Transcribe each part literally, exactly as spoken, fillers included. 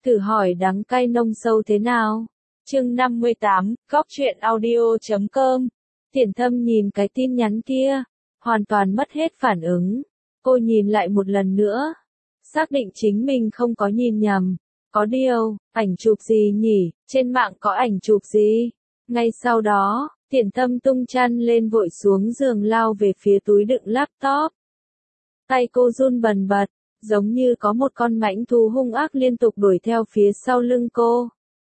Thử hỏi đắng cay nông sâu thế nào? Chương năm mươi tám, Góc truyện audio chấm com. Thiển Thâm nhìn cái tin nhắn kia, hoàn toàn mất hết phản ứng. Cô nhìn lại một lần nữa, xác định chính mình không có nhìn nhầm. Có điều, ảnh chụp gì nhỉ, trên mạng có ảnh chụp gì? Ngay sau đó, Thiển Thâm tung chăn lên vội xuống giường lao về phía túi đựng laptop. Tay cô run bần bật, giống như có một con mãnh thú hung ác liên tục đuổi theo phía sau lưng cô.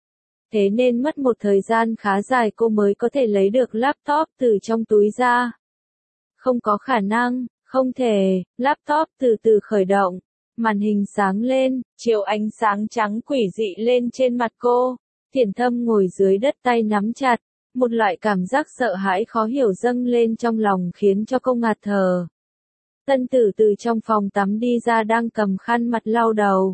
Thế nên mất một thời gian khá dài cô mới có thể lấy được laptop từ trong túi ra. Không có khả năng, không thể, laptop từ từ khởi động, màn hình sáng lên, chiếu ánh sáng trắng quỷ dị lên trên mặt cô. Thiển Thâm ngồi dưới đất tay nắm chặt, một loại cảm giác sợ hãi khó hiểu dâng lên trong lòng khiến cho cô ngạt thở. Tân Tử từ trong phòng tắm đi ra đang cầm khăn mặt lau đầu.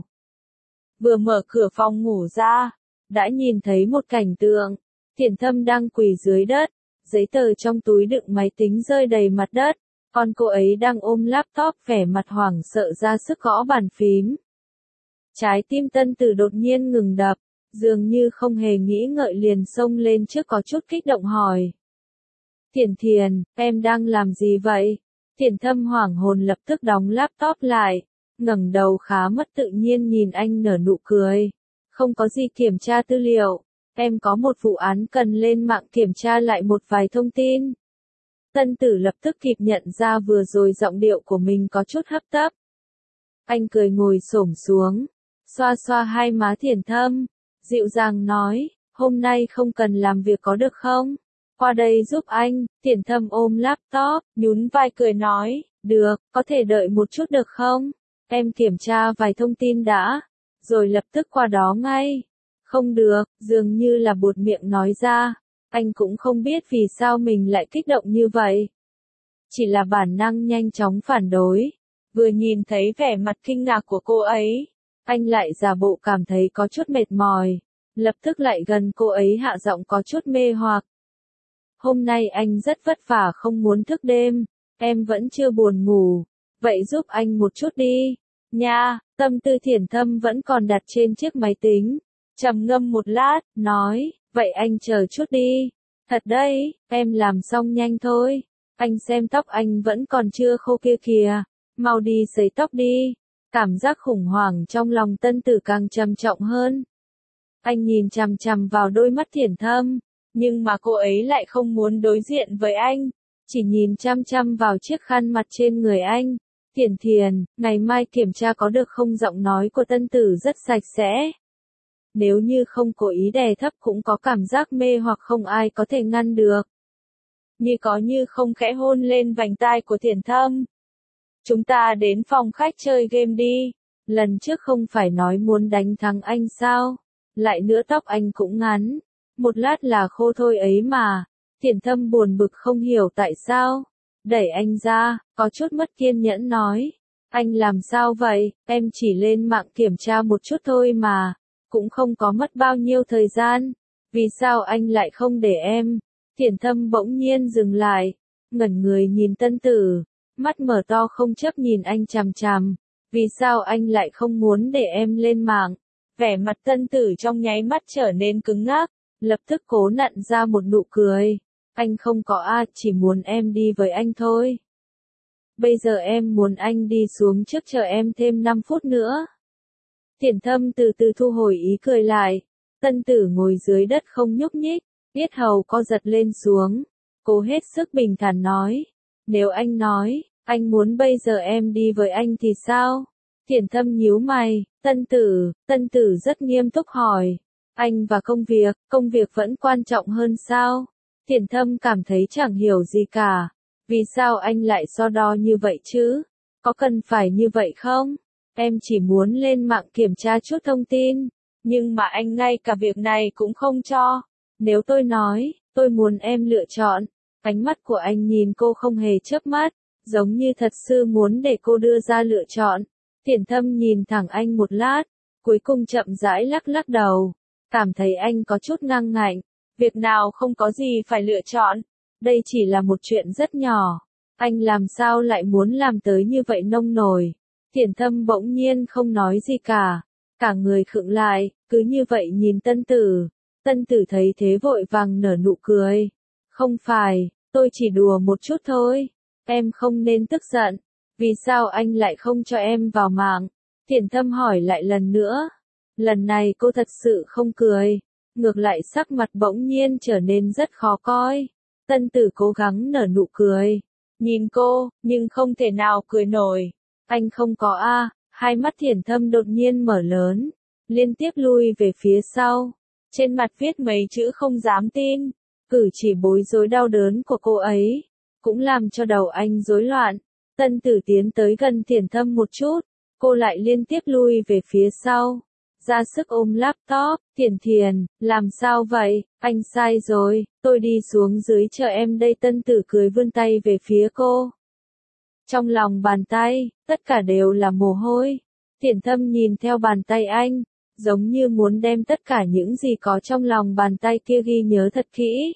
Vừa mở cửa phòng ngủ ra, đã nhìn thấy một cảnh tượng. Thiển Thâm đang quỳ dưới đất, giấy tờ trong túi đựng máy tính rơi đầy mặt đất, còn cô ấy đang ôm laptop vẻ mặt hoảng sợ ra sức gõ bàn phím. Trái tim Tân Tử đột nhiên ngừng đập, dường như không hề nghĩ ngợi liền xông lên trước có chút kích động hỏi. Thiển Thiền, em đang làm gì vậy? Thiển Thâm hoảng hồn lập tức đóng laptop lại, ngẩng đầu khá mất tự nhiên nhìn anh nở nụ cười. Không có gì, kiểm tra tư liệu, em có một vụ án cần lên mạng kiểm tra lại một vài thông tin. Tân Tử lập tức kịp nhận ra vừa rồi giọng điệu của mình có chút hấp tấp. Anh cười ngồi xổm xuống, xoa xoa hai má Thiển Thâm, dịu dàng nói, hôm nay không cần làm việc có được không? Qua đây giúp anh. Thiển Thâm ôm laptop, nhún vai cười nói, được, có thể đợi một chút được không? Em kiểm tra vài thông tin đã, rồi lập tức qua đó ngay. Không được, dường như là buột miệng nói ra, anh cũng không biết vì sao mình lại kích động như vậy. Chỉ là bản năng nhanh chóng phản đối, vừa nhìn thấy vẻ mặt kinh ngạc của cô ấy, anh lại giả bộ cảm thấy có chút mệt mỏi, lập tức lại gần cô ấy hạ giọng có chút mê hoặc. Hôm nay anh rất vất vả không muốn thức đêm, em vẫn chưa buồn ngủ, vậy giúp anh một chút đi, nha. Tâm tư Thiển Thâm vẫn còn đặt trên chiếc máy tính, trầm ngâm một lát, nói, vậy anh chờ chút đi. Thật đấy, em làm xong nhanh thôi, anh xem tóc anh vẫn còn chưa khô kia kìa, mau đi sấy tóc đi. Cảm giác khủng hoảng trong lòng Tân Tử càng trầm trọng hơn. Anh nhìn chằm chằm vào đôi mắt Thiển Thâm, nhưng mà cô ấy lại không muốn đối diện với anh, chỉ nhìn chăm chăm vào chiếc khăn mặt trên người anh. Thiển Thiền, ngày mai kiểm tra có được không? Giọng nói của Tân Tử rất sạch sẽ. Nếu như không cố ý đè thấp cũng có cảm giác mê hoặc không ai có thể ngăn được. Như có như không khẽ hôn lên vành tai của Thiển Thâm. Chúng ta đến phòng khách chơi game đi. Lần trước không phải nói muốn đánh thắng anh sao? Lại nữa tóc anh cũng ngắn. Một lát là khô thôi ấy mà. Thiển Thâm buồn bực không hiểu tại sao. Đẩy anh ra, có chút mất kiên nhẫn nói. Anh làm sao vậy, em chỉ lên mạng kiểm tra một chút thôi mà. Cũng không có mất bao nhiêu thời gian. Vì sao anh lại không để em? Thiển Thâm bỗng nhiên dừng lại. Ngẩn người nhìn Tân Tử. Mắt mở to không chấp nhìn anh chằm chằm. Vì sao anh lại không muốn để em lên mạng? Vẻ mặt Tân Tử trong nháy mắt trở nên cứng ngắc. Lập tức cố nặn ra một nụ cười. Anh không có a, chỉ muốn em đi với anh thôi. Bây giờ em muốn anh đi xuống trước chờ em thêm năm phút nữa. Thiển Thâm từ từ thu hồi ý cười lại. Tân Tử ngồi dưới đất không nhúc nhích, yết hầu co giật lên xuống. Cố hết sức bình thản nói. Nếu anh nói, anh muốn bây giờ em đi với anh thì sao? Thiển Thâm nhíu mày. Tân Tử, Tân Tử rất nghiêm túc hỏi. Anh và công việc, công việc vẫn quan trọng hơn sao? Thiển Thâm cảm thấy chẳng hiểu gì cả. Vì sao anh lại so đo như vậy chứ? Có cần phải như vậy không? Em chỉ muốn lên mạng kiểm tra chút thông tin. Nhưng mà anh ngay cả việc này cũng không cho. Nếu tôi nói, tôi muốn em lựa chọn. Ánh mắt của anh nhìn cô không hề chớp mắt, giống như thật sự muốn để cô đưa ra lựa chọn. Thiển Thâm nhìn thẳng anh một lát, cuối cùng chậm rãi lắc lắc đầu. Cảm thấy anh có chút ngang ngạnh. Việc nào không có gì phải lựa chọn. Đây chỉ là một chuyện rất nhỏ. Anh làm sao lại muốn làm tới như vậy nông nổi. Thiển Thâm bỗng nhiên không nói gì cả. Cả người khựng lại, cứ như vậy nhìn Tân Tử. Tân Tử thấy thế vội vàng nở nụ cười. Không phải, tôi chỉ đùa một chút thôi. Em không nên tức giận. Vì sao anh lại không cho em vào mạng? Thiển Thâm hỏi lại lần nữa. Lần này cô thật sự không cười. Ngược lại sắc mặt bỗng nhiên trở nên rất khó coi. Tân Tử cố gắng nở nụ cười. Nhìn cô, nhưng không thể nào cười nổi. Anh không có a. Hai mắt Thiển Thâm đột nhiên mở lớn. Liên tiếp lui về phía sau. Trên mặt viết mấy chữ không dám tin. Cử chỉ bối rối đau đớn của cô ấy. Cũng làm cho đầu anh rối loạn. Tân Tử tiến tới gần Thiển Thâm một chút. Cô lại liên tiếp lui về phía sau. Ra sức ôm laptop. Thiển Thiền, làm sao vậy? Anh sai rồi, tôi đi xuống dưới chờ em đây. Tân Tử cười vươn tay về phía cô. Trong lòng bàn tay, tất cả đều là mồ hôi. Thiển Thâm nhìn theo bàn tay anh, giống như muốn đem tất cả những gì có trong lòng bàn tay kia ghi nhớ thật kỹ.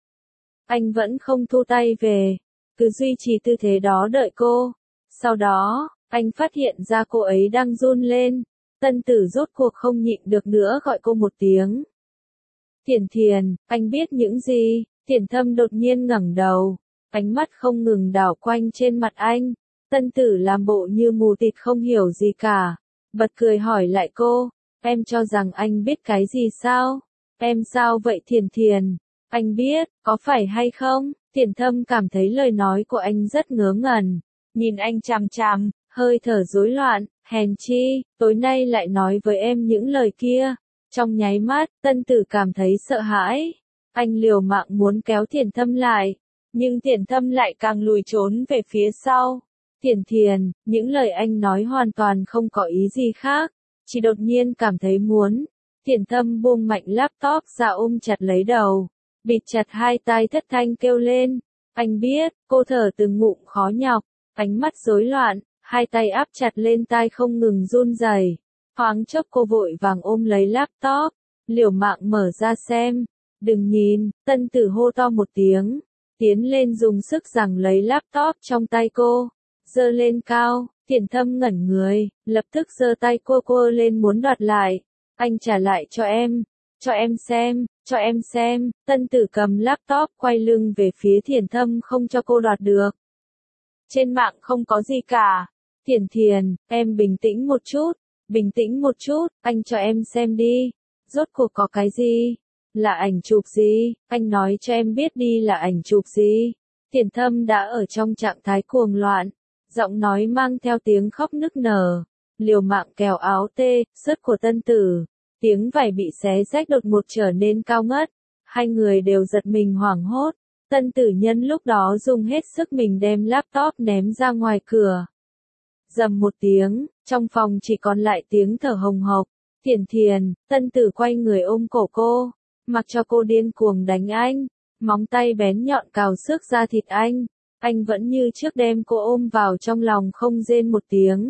Anh vẫn không thu tay về, cứ duy trì tư thế đó đợi cô. Sau đó, anh phát hiện ra cô ấy đang run lên. Tân Tử rốt cuộc không nhịn được nữa gọi cô một tiếng. Thiển Thiền, anh biết những gì? Thiển Thâm đột nhiên ngẩng đầu, ánh mắt không ngừng đảo quanh trên mặt anh. Tân Tử làm bộ như mù tịt không hiểu gì cả, bật cười hỏi lại cô, em cho rằng anh biết cái gì sao? Em sao vậy Thiển Thiền? Anh biết, có phải hay không? Thiển Thâm cảm thấy lời nói của anh rất ngớ ngẩn, nhìn anh chằm chằm, hơi thở rối loạn, hèn chi, tối nay lại nói với em những lời kia. Trong nháy mắt, Tân Tử cảm thấy sợ hãi. Anh liều mạng muốn kéo Thiển Thâm lại, nhưng Thiển Thâm lại càng lùi trốn về phía sau. Thiển Thiền, những lời anh nói hoàn toàn không có ý gì khác, chỉ đột nhiên cảm thấy muốn. Thiển Thâm buông mạnh laptop ra ôm chặt lấy đầu, bịt chặt hai tai thất thanh kêu lên. Anh biết, cô thở từng ngụm khó nhọc, ánh mắt rối loạn, hai tay áp chặt lên tai không ngừng run rẩy. Thoáng chốc cô vội vàng ôm lấy laptop, liều mạng mở ra xem. Đừng nhìn, Tân Tử hô to một tiếng, tiến lên dùng sức giằng lấy laptop trong tay cô, giơ lên cao. Thiển Thâm ngẩn người, lập tức giơ tay cô cô lên muốn đoạt lại. Anh trả lại cho em, cho em xem, cho em xem. Tân Tử cầm laptop quay lưng về phía Thiển Thâm không cho cô đoạt được. Trên mạng không có gì cả. Thiển Thiền, em bình tĩnh một chút, bình tĩnh một chút, anh cho em xem đi. Rốt cuộc có cái gì? Là ảnh chụp gì? Anh nói cho em biết đi là ảnh chụp gì? Thiển Thâm đã ở trong trạng thái cuồng loạn, giọng nói mang theo tiếng khóc nức nở, liều mạng kéo áo tê, sứt của Tân Tử. Tiếng vải bị xé rách đột ngột trở nên cao ngất. Hai người đều giật mình hoảng hốt. Tân Tử nhân lúc đó dùng hết sức mình đem laptop ném ra ngoài cửa. Rầm một tiếng, trong phòng chỉ còn lại tiếng thở hồng hộc. Thiển Thiền, Tân Tử quay người ôm cổ cô, mặc cho cô điên cuồng đánh anh, móng tay bén nhọn cào xước da thịt anh. Anh vẫn như trước đem cô ôm vào trong lòng không rên một tiếng.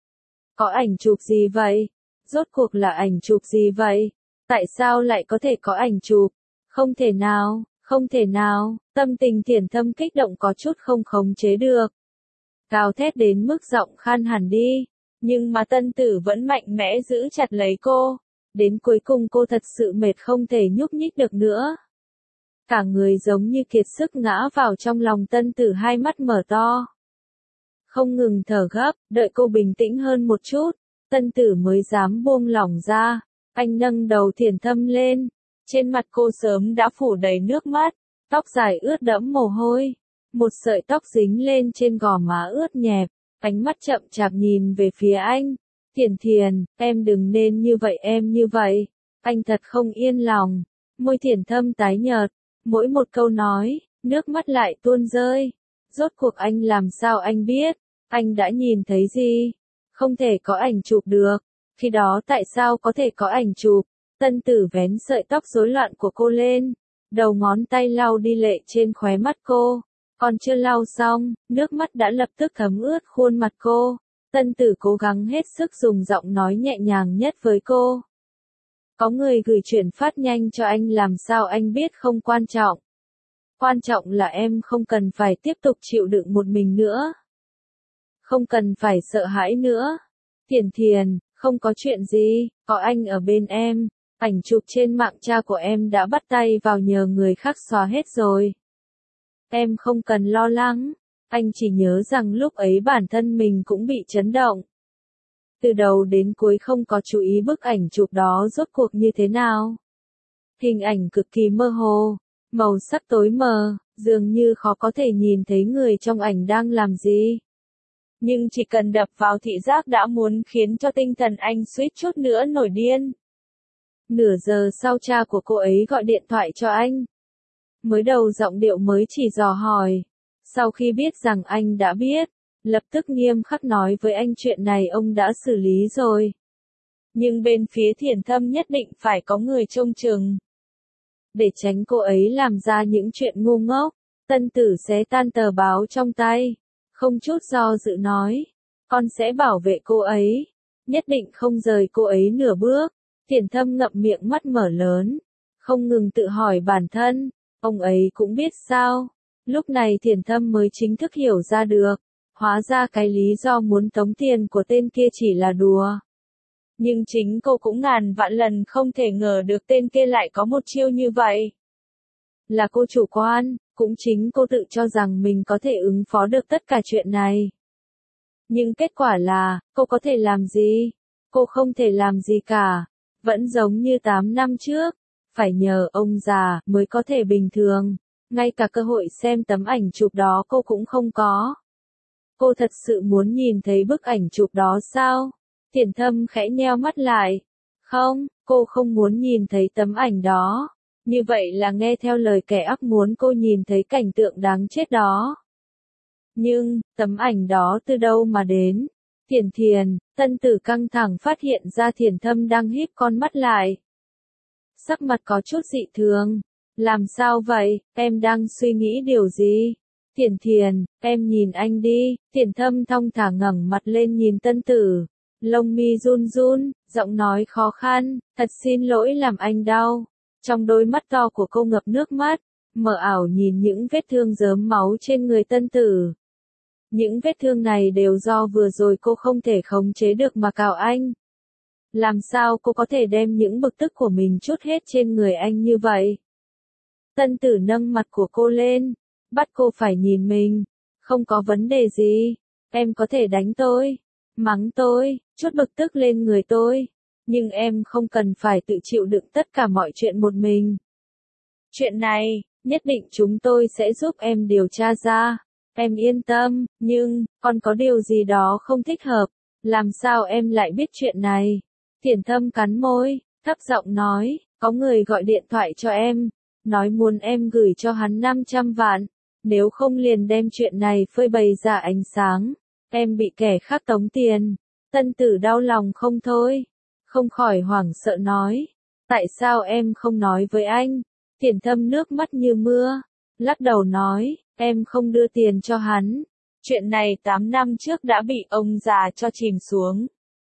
Có ảnh chụp gì vậy? Rốt cuộc là ảnh chụp gì vậy? Tại sao lại có thể có ảnh chụp? Không thể nào, không thể nào. Tâm tình Thiển Thâm kích động có chút không khống chế được. Gào thét đến mức giọng khan hẳn đi. Nhưng mà Tân Tử vẫn mạnh mẽ giữ chặt lấy cô. Đến cuối cùng cô thật sự mệt không thể nhúc nhích được nữa. Cả người giống như kiệt sức ngã vào trong lòng Tân Tử, hai mắt mở to. Không ngừng thở gấp, đợi cô bình tĩnh hơn một chút. Tân Tử mới dám buông lỏng ra. Anh nâng đầu Thiển Thâm lên. Trên mặt cô sớm đã phủ đầy nước mắt. Tóc dài ướt đẫm mồ hôi. Một sợi tóc dính lên trên gò má ướt nhẹp. Ánh mắt chậm chạp nhìn về phía anh. Thiển Thiền, em đừng nên như vậy em như vậy. Anh thật không yên lòng. Môi Thiển Thâm tái nhợt. Mỗi một câu nói, nước mắt lại tuôn rơi. Rốt cuộc anh làm sao anh biết? Anh đã nhìn thấy gì? Không thể có ảnh chụp được. Khi đó tại sao có thể có ảnh chụp? Tân Tử vén sợi tóc rối loạn của cô lên. Đầu ngón tay lau đi lệ trên khóe mắt cô. Còn chưa lau xong, nước mắt đã lập tức thấm ướt khuôn mặt cô. Tân Tử cố gắng hết sức dùng giọng nói nhẹ nhàng nhất với cô. Có người gửi chuyển phát nhanh cho anh làm sao anh biết không quan trọng. Quan trọng là em không cần phải tiếp tục chịu đựng một mình nữa. Không cần phải sợ hãi nữa. Thiển Thiền, Không có chuyện gì, có anh ở bên em. Ảnh chụp trên mạng cha của em đã bắt tay vào nhờ người khác xóa hết rồi. Em không cần lo lắng. Anh chỉ nhớ rằng lúc ấy bản thân mình cũng bị chấn động. Từ đầu đến cuối không có chú ý bức ảnh chụp đó rốt cuộc như thế nào. Hình ảnh cực kỳ mơ hồ, màu sắc tối mờ, dường như khó có thể nhìn thấy người trong ảnh đang làm gì. Nhưng chỉ cần đập vào thị giác đã muốn khiến cho tinh thần anh suýt chút nữa nổi điên. Nửa giờ sau cha của cô ấy gọi điện thoại cho anh. Mới đầu giọng điệu mới chỉ dò hỏi. Sau khi biết rằng anh đã biết, lập tức nghiêm khắc nói với anh chuyện này ông đã xử lý rồi. Nhưng bên phía Thiển Thâm nhất định phải có người trông chừng. Để tránh cô ấy làm ra những chuyện ngu ngốc, Tân Tử xé tan tờ báo trong tay. Không chút do dự nói, con sẽ bảo vệ cô ấy. Nhất định không rời cô ấy nửa bước. Thiển Thâm ngậm miệng mắt mở lớn. Không ngừng tự hỏi bản thân, ông ấy cũng biết sao. Lúc này Thiển Thâm mới chính thức hiểu ra được. Hóa ra cái lý do muốn tống tiền của tên kia chỉ là đùa. Nhưng chính cô cũng ngàn vạn lần không thể ngờ được tên kia lại có một chiêu như vậy. Là cô chủ quan, cũng chính cô tự cho rằng mình có thể ứng phó được tất cả chuyện này. Nhưng kết quả là, cô có thể làm gì? Cô không thể làm gì cả. Vẫn giống như tám năm trước. Phải nhờ ông già mới có thể bình thường. Ngay cả cơ hội xem tấm ảnh chụp đó cô cũng không có. Cô thật sự muốn nhìn thấy bức ảnh chụp đó sao? Thiển Thâm khẽ nheo mắt lại. Không, cô không muốn nhìn thấy tấm ảnh đó. Như vậy là nghe theo lời kẻ ác muốn cô nhìn thấy cảnh tượng đáng chết đó. Nhưng, tấm ảnh đó từ đâu mà đến? Thiển Thiền, Tân Tử căng thẳng phát hiện ra Thiển Thâm đang híp con mắt lại. Sắc mặt có chút dị thường. Làm sao vậy, em đang suy nghĩ điều gì? Thiển Thiền, em nhìn anh đi. Thiển Thâm thong thả ngẩng mặt lên nhìn Tân Tử. Lông mi run run, giọng nói khó khăn, thật xin lỗi làm anh đau. Trong đôi mắt to của cô ngập nước mắt, mờ ảo nhìn những vết thương rớm máu trên người Tân Tử. Những vết thương này đều do vừa rồi cô không thể khống chế được mà cào anh. Làm sao cô có thể đem những bực tức của mình trút hết trên người anh như vậy? Tân Tử nâng mặt của cô lên, bắt cô phải nhìn mình. Không có vấn đề gì, em có thể đánh tôi, mắng tôi, chút bực tức lên người tôi. Nhưng em không cần phải tự chịu đựng tất cả mọi chuyện một mình. Chuyện này, nhất định chúng tôi sẽ giúp em điều tra ra. Em yên tâm, nhưng, còn có điều gì đó không thích hợp. Làm sao em lại biết chuyện này? Thiển Thâm cắn môi, thấp giọng nói, có người gọi điện thoại cho em. Nói muốn em gửi cho hắn năm trăm vạn. Nếu không liền đem chuyện này phơi bày ra ánh sáng. Em bị kẻ khác tống tiền. Tân Tử đau lòng không thôi. Không khỏi hoảng sợ nói. Tại sao em không nói với anh? Thiển Thâm nước mắt như mưa. Lắc đầu nói, em không đưa tiền cho hắn. Chuyện này tám năm trước đã bị ông già cho chìm xuống.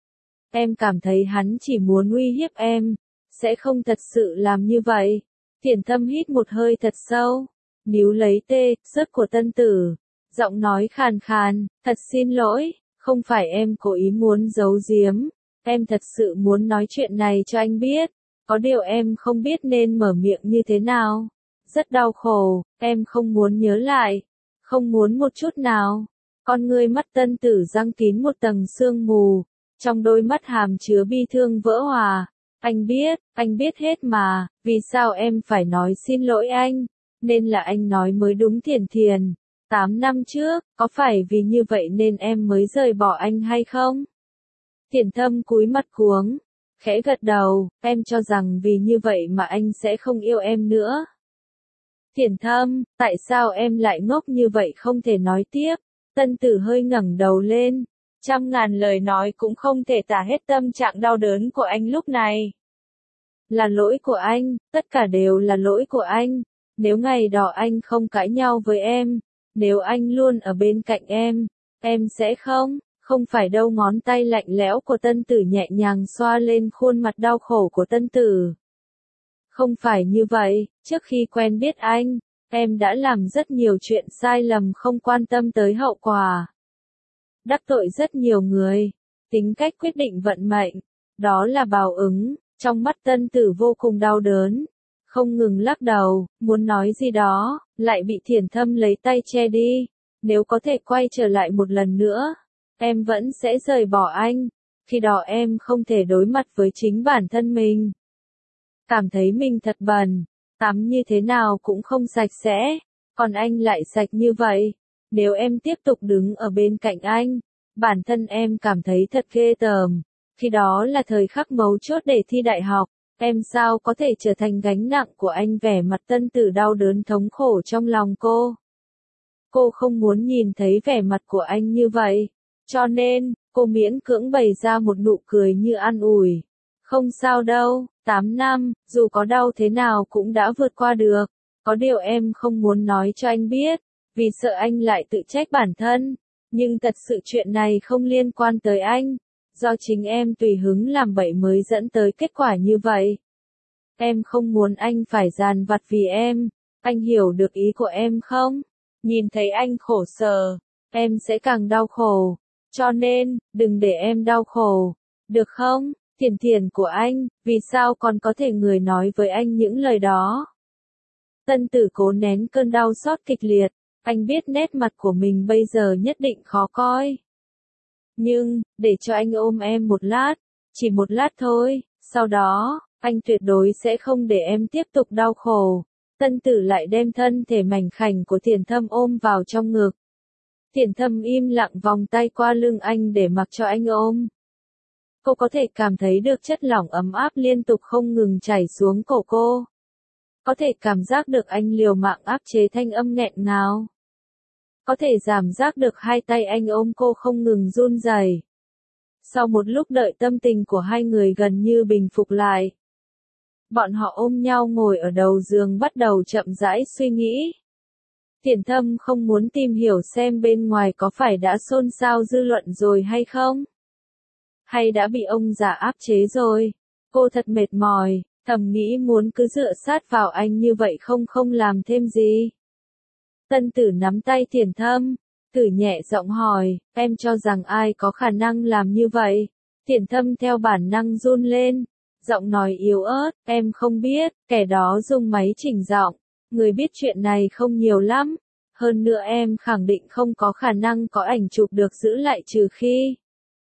Em cảm thấy hắn chỉ muốn uy hiếp em. Sẽ không thật sự làm như vậy. Thiển Thâm hít một hơi thật sâu. Níu lấy tê, sứt của Tân Tử. Giọng nói khàn khàn, thật xin lỗi. Không phải em cố ý muốn giấu giếm. Em thật sự muốn nói chuyện này cho anh biết. Có điều em không biết nên mở miệng như thế nào. Rất đau khổ, em không muốn nhớ lại. Không muốn một chút nào. Con ngươi mắt Tân Tử giăng kín một tầng sương mù. Trong đôi mắt hàm chứa bi thương vỡ hòa. Anh biết, anh biết hết mà. Vì sao em phải nói xin lỗi anh? Nên là anh nói mới đúng. Thiển Thiền. Tám năm trước, có phải vì như vậy nên em mới rời bỏ anh hay không? Thiển Thâm cúi mặt cuống, khẽ gật đầu, em cho rằng vì như vậy mà anh sẽ không yêu em nữa. Thiển Thâm, tại sao em lại ngốc như vậy không thể nói tiếp? Tân Tử hơi ngẩng đầu lên, trăm ngàn lời nói cũng không thể tả hết tâm trạng đau đớn của anh lúc này. Là lỗi của anh, tất cả đều là lỗi của anh. Nếu ngày đó anh không cãi nhau với em, nếu anh luôn ở bên cạnh em, em sẽ không, không phải đâu. Ngón tay lạnh lẽo của Tân Tử nhẹ nhàng xoa lên khuôn mặt đau khổ của Tân Tử. Không phải như vậy, trước khi quen biết anh, em đã làm rất nhiều chuyện sai lầm không quan tâm tới hậu quả. Đắc tội rất nhiều người, tính cách quyết định vận mệnh, đó là báo ứng. Trong mắt Tân Tử vô cùng đau đớn, không ngừng lắc đầu, muốn nói gì đó, lại bị Thiển Thâm lấy tay che đi. Nếu có thể quay trở lại một lần nữa, em vẫn sẽ rời bỏ anh. Khi đó em không thể đối mặt với chính bản thân mình. Cảm thấy mình thật bẩn, tắm như thế nào cũng không sạch sẽ, còn anh lại sạch như vậy. Nếu em tiếp tục đứng ở bên cạnh anh, bản thân em cảm thấy thật ghê tởm. Khi đó là thời khắc mấu chốt để thi đại học, em sao có thể trở thành gánh nặng của anh? Vẻ mặt Tân Tử đau đớn thống khổ trong lòng cô. Cô không muốn nhìn thấy vẻ mặt của anh như vậy, cho nên, cô miễn cưỡng bày ra một nụ cười như an ủi. Không sao đâu, tám năm, dù có đau thế nào cũng đã vượt qua được. Có điều em không muốn nói cho anh biết, vì sợ anh lại tự trách bản thân. Nhưng thật sự chuyện này không liên quan tới anh. Do chính em tùy hứng làm bậy mới dẫn tới kết quả như vậy. Em không muốn anh phải dằn vặt vì em. Anh hiểu được ý của em không? Nhìn thấy anh khổ sở, em sẽ càng đau khổ. Cho nên, đừng để em đau khổ. Được không? Thiển Thiển của anh, vì sao còn có thể người nói với anh những lời đó? Tân Tử cố nén cơn đau xót kịch liệt. Anh biết nét mặt của mình bây giờ nhất định khó coi. Nhưng, để cho anh ôm em một lát, chỉ một lát thôi, sau đó, anh tuyệt đối sẽ không để em tiếp tục đau khổ. Tân Tử lại đem thân thể mảnh khảnh của Thiển Thâm ôm vào trong ngực. Thiển Thâm im lặng vòng tay qua lưng anh để mặc cho anh ôm. Cô có thể cảm thấy được chất lỏng ấm áp liên tục không ngừng chảy xuống cổ cô. Có thể cảm giác được anh liều mạng áp chế thanh âm nghẹn ngào. Có thể giảm giác được hai tay anh ôm cô không ngừng run rẩy. Sau một lúc đợi tâm tình của hai người gần như bình phục lại. Bọn họ ôm nhau ngồi ở đầu giường bắt đầu chậm rãi suy nghĩ. Thiển Thâm không muốn tìm hiểu xem bên ngoài có phải đã xôn xao dư luận rồi hay không? Hay đã bị ông già áp chế rồi? Cô thật mệt mỏi, thầm nghĩ muốn cứ dựa sát vào anh như vậy không không làm thêm gì. Tân Tử nắm tay Thiển Thâm, Tử nhẹ giọng hỏi, em cho rằng ai có khả năng làm như vậy? Thiển Thâm theo bản năng run lên, giọng nói yếu ớt, em không biết, kẻ đó dùng máy chỉnh giọng, người biết chuyện này không nhiều lắm, hơn nữa em khẳng định không có khả năng có ảnh chụp được giữ lại trừ khi.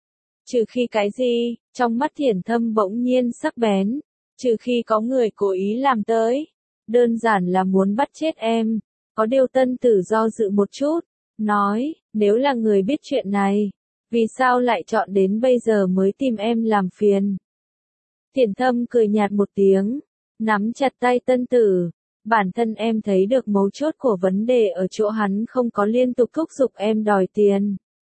Trừ khi cái gì? Trong mắt Thiển Thâm bỗng nhiên sắc bén, trừ khi có người cố ý làm tới, đơn giản là muốn bắt chết em. Có điều Tân Tử do dự một chút, nói, nếu là người biết chuyện này, vì sao lại chọn đến bây giờ mới tìm em làm phiền? Thiển Thâm cười nhạt một tiếng, nắm chặt tay Tân Tử, bản thân em thấy được mấu chốt của vấn đề ở chỗ hắn không có liên tục thúc giục em đòi tiền.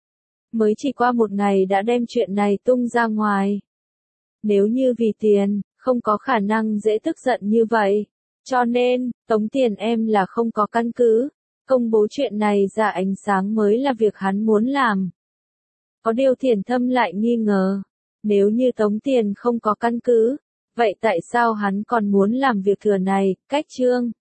Mới chỉ qua một ngày đã đem chuyện này tung ra ngoài. Nếu như vì tiền, không có khả năng dễ tức giận như vậy. Cho nên, tống tiền em là không có căn cứ, công bố chuyện này ra ánh sáng mới là việc hắn muốn làm. Có điều Thiển Thâm lại nghi ngờ, nếu như tống tiền không có căn cứ, vậy tại sao hắn còn muốn làm việc thừa này? Cách chương